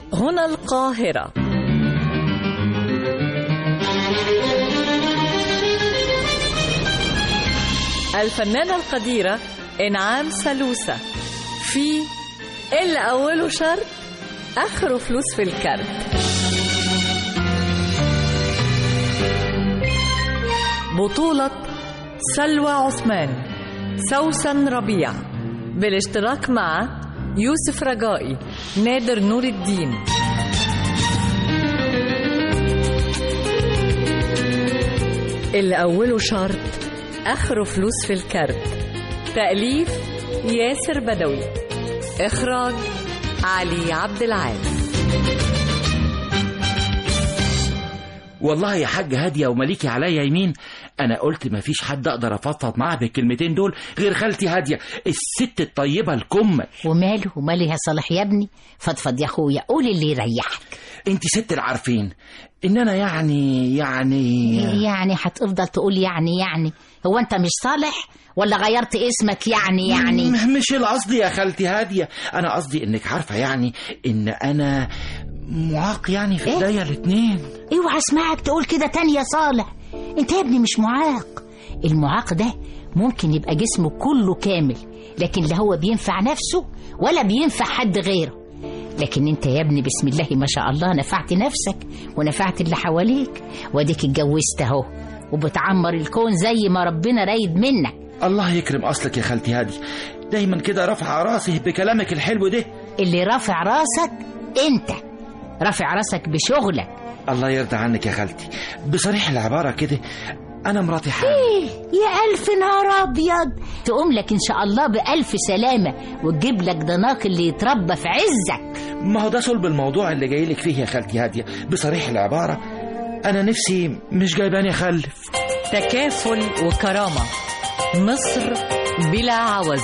هنا القاهرة. الفنانة القديرة إنعام سالوسة في اللي أوله شرط آخره فلوس في الكارت. بطولة سلوى عثمان، سوسن ربيع، بالاشتراك مع يوسف رجائي، نادر نور الدين. اللي أوله شرط آخره فلوس في الكارت. تأليف ياسر بدوي، إخراج علي عبد العال. والله يا حاج هادية ومليكي عليا يمين، أنا قلت مفيش حد أقدر أفضفض معاه بالكلمتين دول غير خالتي هادية الست الطيبة الكمل. وماله يا صالح يا ابني، فضفض يا أخويا، قول اللي يريحك. أنت ست العارفين إن أنا يعني هتفضل تقول يعني هو أنت مش صالح ولا غيرت اسمك يعني؟ مش القصد يا خالتي هادية، أنا قصدي إنك عارفة يعني إن أنا معاق يعني في إيديا الاتنين. اوعى اسمعك تقول كده تاني يا صالح، انت يا ابني مش معاق. المعاق ده ممكن يبقى جسمه كله كامل، لكن لا هو بينفع نفسه ولا بينفع حد غيره. لكن انت يا ابني بسم الله ما شاء الله نفعت نفسك ونفعت اللي حواليك، واديك اتجوزت اهو وبتعمر الكون زي ما ربنا رايد منك. الله يكرم اصلك يا خالتي هادي، دايما كده رافع راسي بكلامك الحلو ده. اللي رافع راسك انت، رافع راسك بشغلك. الله يرضى عنك يا خالتي، بصريح العبارة كده أنا مراتي حامل. يا ألف نهار أبيض، تقوم لك إن شاء الله بألف سلامة وتجيب لك ضناك اللي يتربى في عزك. ما هو ده صلب الموضوع اللي جاي لك فيه يا خالتي هادية، بصريح العبارة أنا نفسي مش جايباني أخلف. تكافل وكرامة، مصر بلا عوز،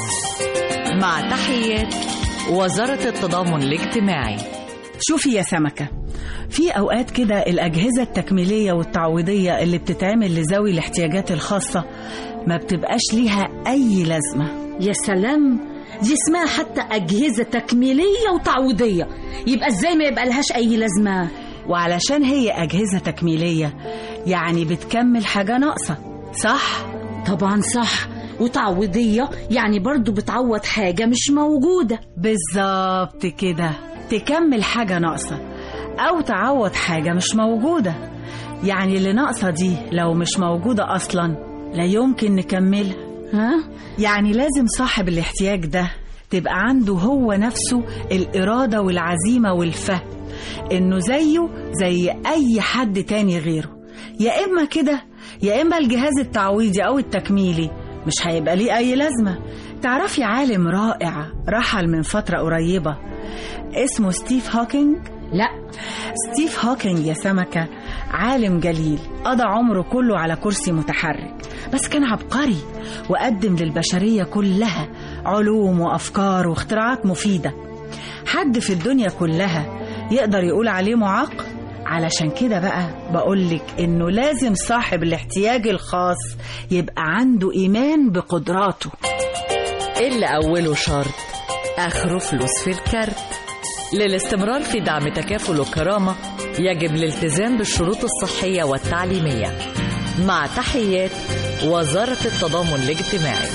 مع تحيات وزارة التضامن الاجتماعي. شوفي يا سمكة، في أوقات كده الأجهزة التكميلية والتعويضية اللي بتتعمل لذوي الاحتياجات الخاصة ما بتبقاش ليها أي لازمة. يا سلام، دي اسمها حتى أجهزة تكميلية وتعويضية، يبقى إزاي ما يبقى لهاش أي لازمة؟ وعلشان هي أجهزة تكميلية يعني بتكمل حاجة ناقصة، صح؟ طبعا صح، وتعويضية يعني برضو بتعوض حاجة مش موجودة. بالظبط كده، تكمل حاجة ناقصة أو تعوض حاجة مش موجودة. يعني اللي ناقصة دي لو مش موجودة أصلا لا يمكن نكملها. يعني لازم صاحب الاحتياج ده تبقى عنده هو نفسه الإرادة والعزيمة والفهم إنه زيه زي أي حد تاني غيره. يا إما كده يا إما الجهاز التعويضي أو التكميلي مش هيبقى ليه أي لازمة. تعرفي عالم رائع رحل من فترة قريبة اسمه ستيف هوكينج؟ لا. ستيف هوكينج يا سمكة عالم جليل، قضى عمره كله على كرسي متحرك، بس كان عبقري وقدم للبشرية كلها علوم وأفكار واختراعات مفيدة. حد في الدنيا كلها يقدر يقول عليه معاق؟ علشان كده بقى بقولك إنه لازم صاحب الاحتياج الخاص يبقى عنده إيمان بقدراته. اللي أوله شرط آخره فلوس في الكارت. للاستمرار في دعم تكافل وكرامة يجب الالتزام بالشروط الصحية والتعليمية. مع تحيات وزارة التضامن الاجتماعي.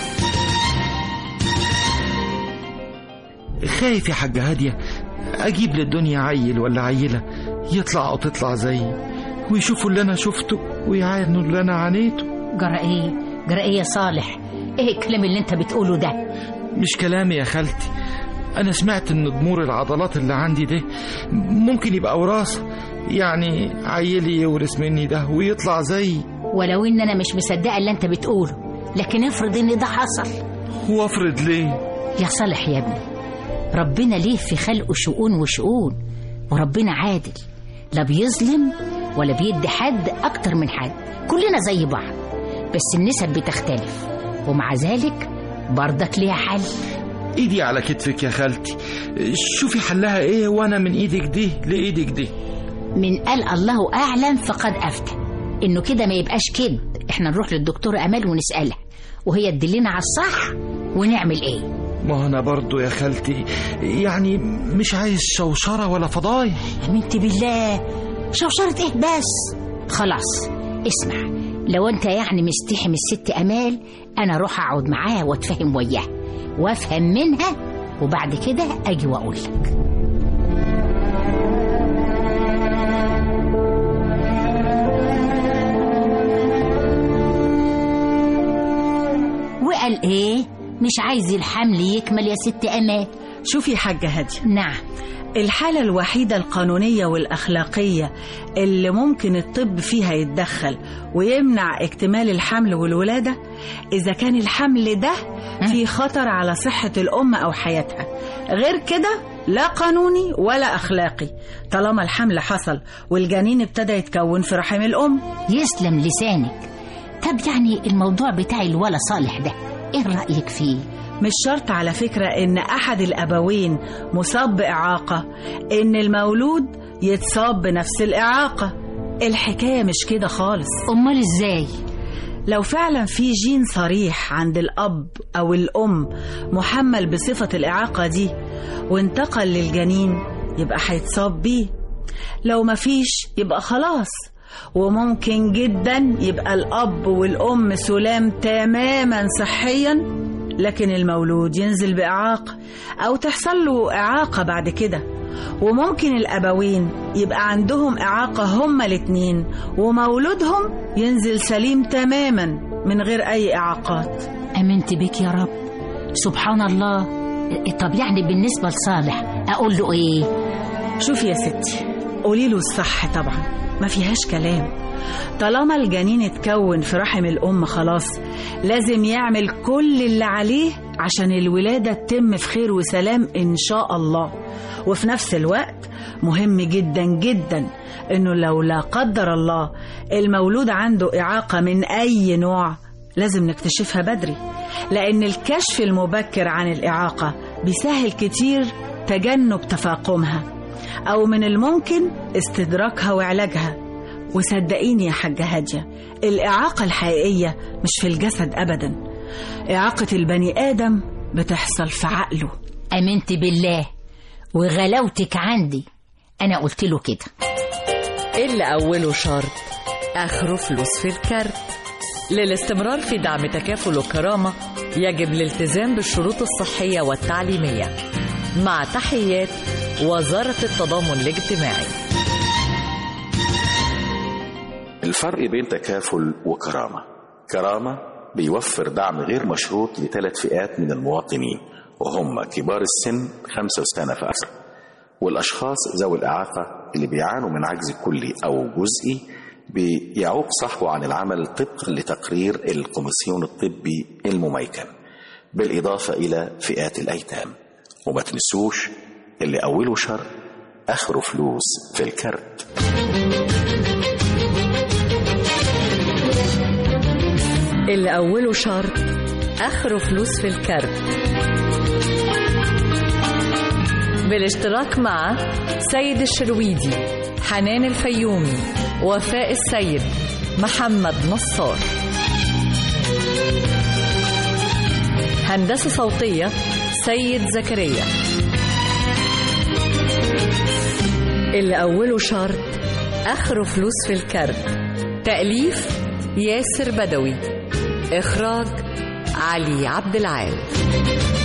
خايف يا حاجة هادية أجيب للدنيا عيل ولا عيلة يطلع أو تطلع زيي ويشوفوا اللي أنا شفته ويعانوا اللي أنا عانيته. جرى إيه يا صالح؟ إيه الكلام اللي أنت بتقوله ده؟ مش كلامي يا خالتي، أنا سمعت إن ضمور العضلات اللي عندي ده ممكن يبقى وراثة، يعني عيلي يورث مني ده ويطلع زيي. ولو إن أنا مش مصدقة اللي أنت بتقوله، لكن افرض إن ده حصل. هو افرض ليه؟ يا صالح يا ابني، ربنا ليه في خلقه شؤون وشؤون، وربنا عادل، لا بيظلم ولا بيدي حد أكتر من حد، كلنا زي بعض، بس النسب بتختلف، ومع ذلك برضك ليها حل. ايدي على كتفك يا خالتي، شوفي حلها ايه وانا من ايدك دي لايدك دي. من قال الله اعلم فقد افتى، انه كده ما يبقاش كده. احنا نروح للدكتورة امال ونسألها وهي تدلنا على الصح ونعمل ايه. ما أنا برضو يا خالتي يعني مش عايز شوشرة ولا فضايح. امنت بالله، شوشرة ايه بس؟ خلاص اسمع، لو انت يعني مستحي من الست امال انا اروح اقعد معاها واتفهم وياها وافهم منها، وبعد كده اجي واقول لك. وقال ايه؟ مش عايز الحمل يكمل يا ست امال. شوفي يا حاجة هادية، نعم، الحالة الوحيدة القانونية والأخلاقية اللي ممكن الطب فيها يتدخل ويمنع اكتمال الحمل والولادة إذا كان الحمل ده في خطر على صحة الأم أو حياتها. غير كده لا قانوني ولا أخلاقي، طالما الحمل حصل والجنين ابتدى يتكون في رحم الأم. يسلم لسانك. طب يعني الموضوع بتاع الولا صالح ده ايه رأيك فيه؟ مش شرط على فكرة إن أحد الأبوين مصاب بإعاقة إن المولود يتصاب بنفس الإعاقة. الحكاية مش كده خالص. أمال إزاي؟ لو فعلا في جين صريح عند الأب أو الأم محمل بصفة الإعاقة دي وانتقل للجنين يبقى هيتصاب بيه. لو مفيش يبقى خلاص، وممكن جدا يبقى الأب والأم سلام تماما صحيا لكن المولود ينزل بإعاقة أو تحصل له إعاقة بعد كده. وممكن الأبوين يبقى عندهم إعاقة هما الاتنين ومولودهم ينزل سليم تماما من غير أي إعاقات. أمنت بك يا رب، سبحان الله. طب يعني بالنسبة لصالح أقول له إيه؟ شوفي يا ستي، قولي له الصح طبعا، ما فيهاش كلام. طالما الجنين اتكون في رحم الأم خلاص لازم يعمل كل اللي عليه عشان الولادة تتم في خير وسلام إن شاء الله. وفي نفس الوقت مهم جدا جدا إنه لو لا قدر الله المولود عنده إعاقة من أي نوع لازم نكتشفها بدري، لأن الكشف المبكر عن الإعاقة بيسهل كتير تجنب تفاقمها أو من الممكن استدراكها وعلاجها. وصدقيني يا حاجة هادية، الإعاقة الحقيقية مش في الجسد أبدا، إعاقة البني آدم بتحصل في عقله. أمنت بالله وغلاوتك عندي، أنا قلت له كده. اللي أوله شرط آخره فلوس في الكارت. للاستمرار في دعم تكافل وكرامة يجب الالتزام بالشروط الصحية والتعليمية. مع تحيات وزارة التضامن الاجتماعي. الفرق بين تكافل وكرامة: كرامة بيوفر دعم غير مشروط ل3 فئات من المواطنين، وهم كبار السن 5 سنة فأكثر، والأشخاص ذوي الإعاقة اللي بيعانوا من عجز كلي أو جزئي بيعوق صاحبه عن العمل طبقا لتقرير الكوميسيون الطبي المميكن، بالإضافة إلى فئات الأيتام. وما تنسوش اللي أوله شر آخره فلوس في الكارت. اللي أوله شرط آخره فلوس في الكارت، بالاشتراك مع سيد الشرويدي، حنان الفيومي، وفاء السيد، محمد نصار. هندسة صوتية سيد زكريا. اللي أوله شرط آخره فلوس في الكارت. تأليف ياسر بدوي. إخراج علي عبد العال.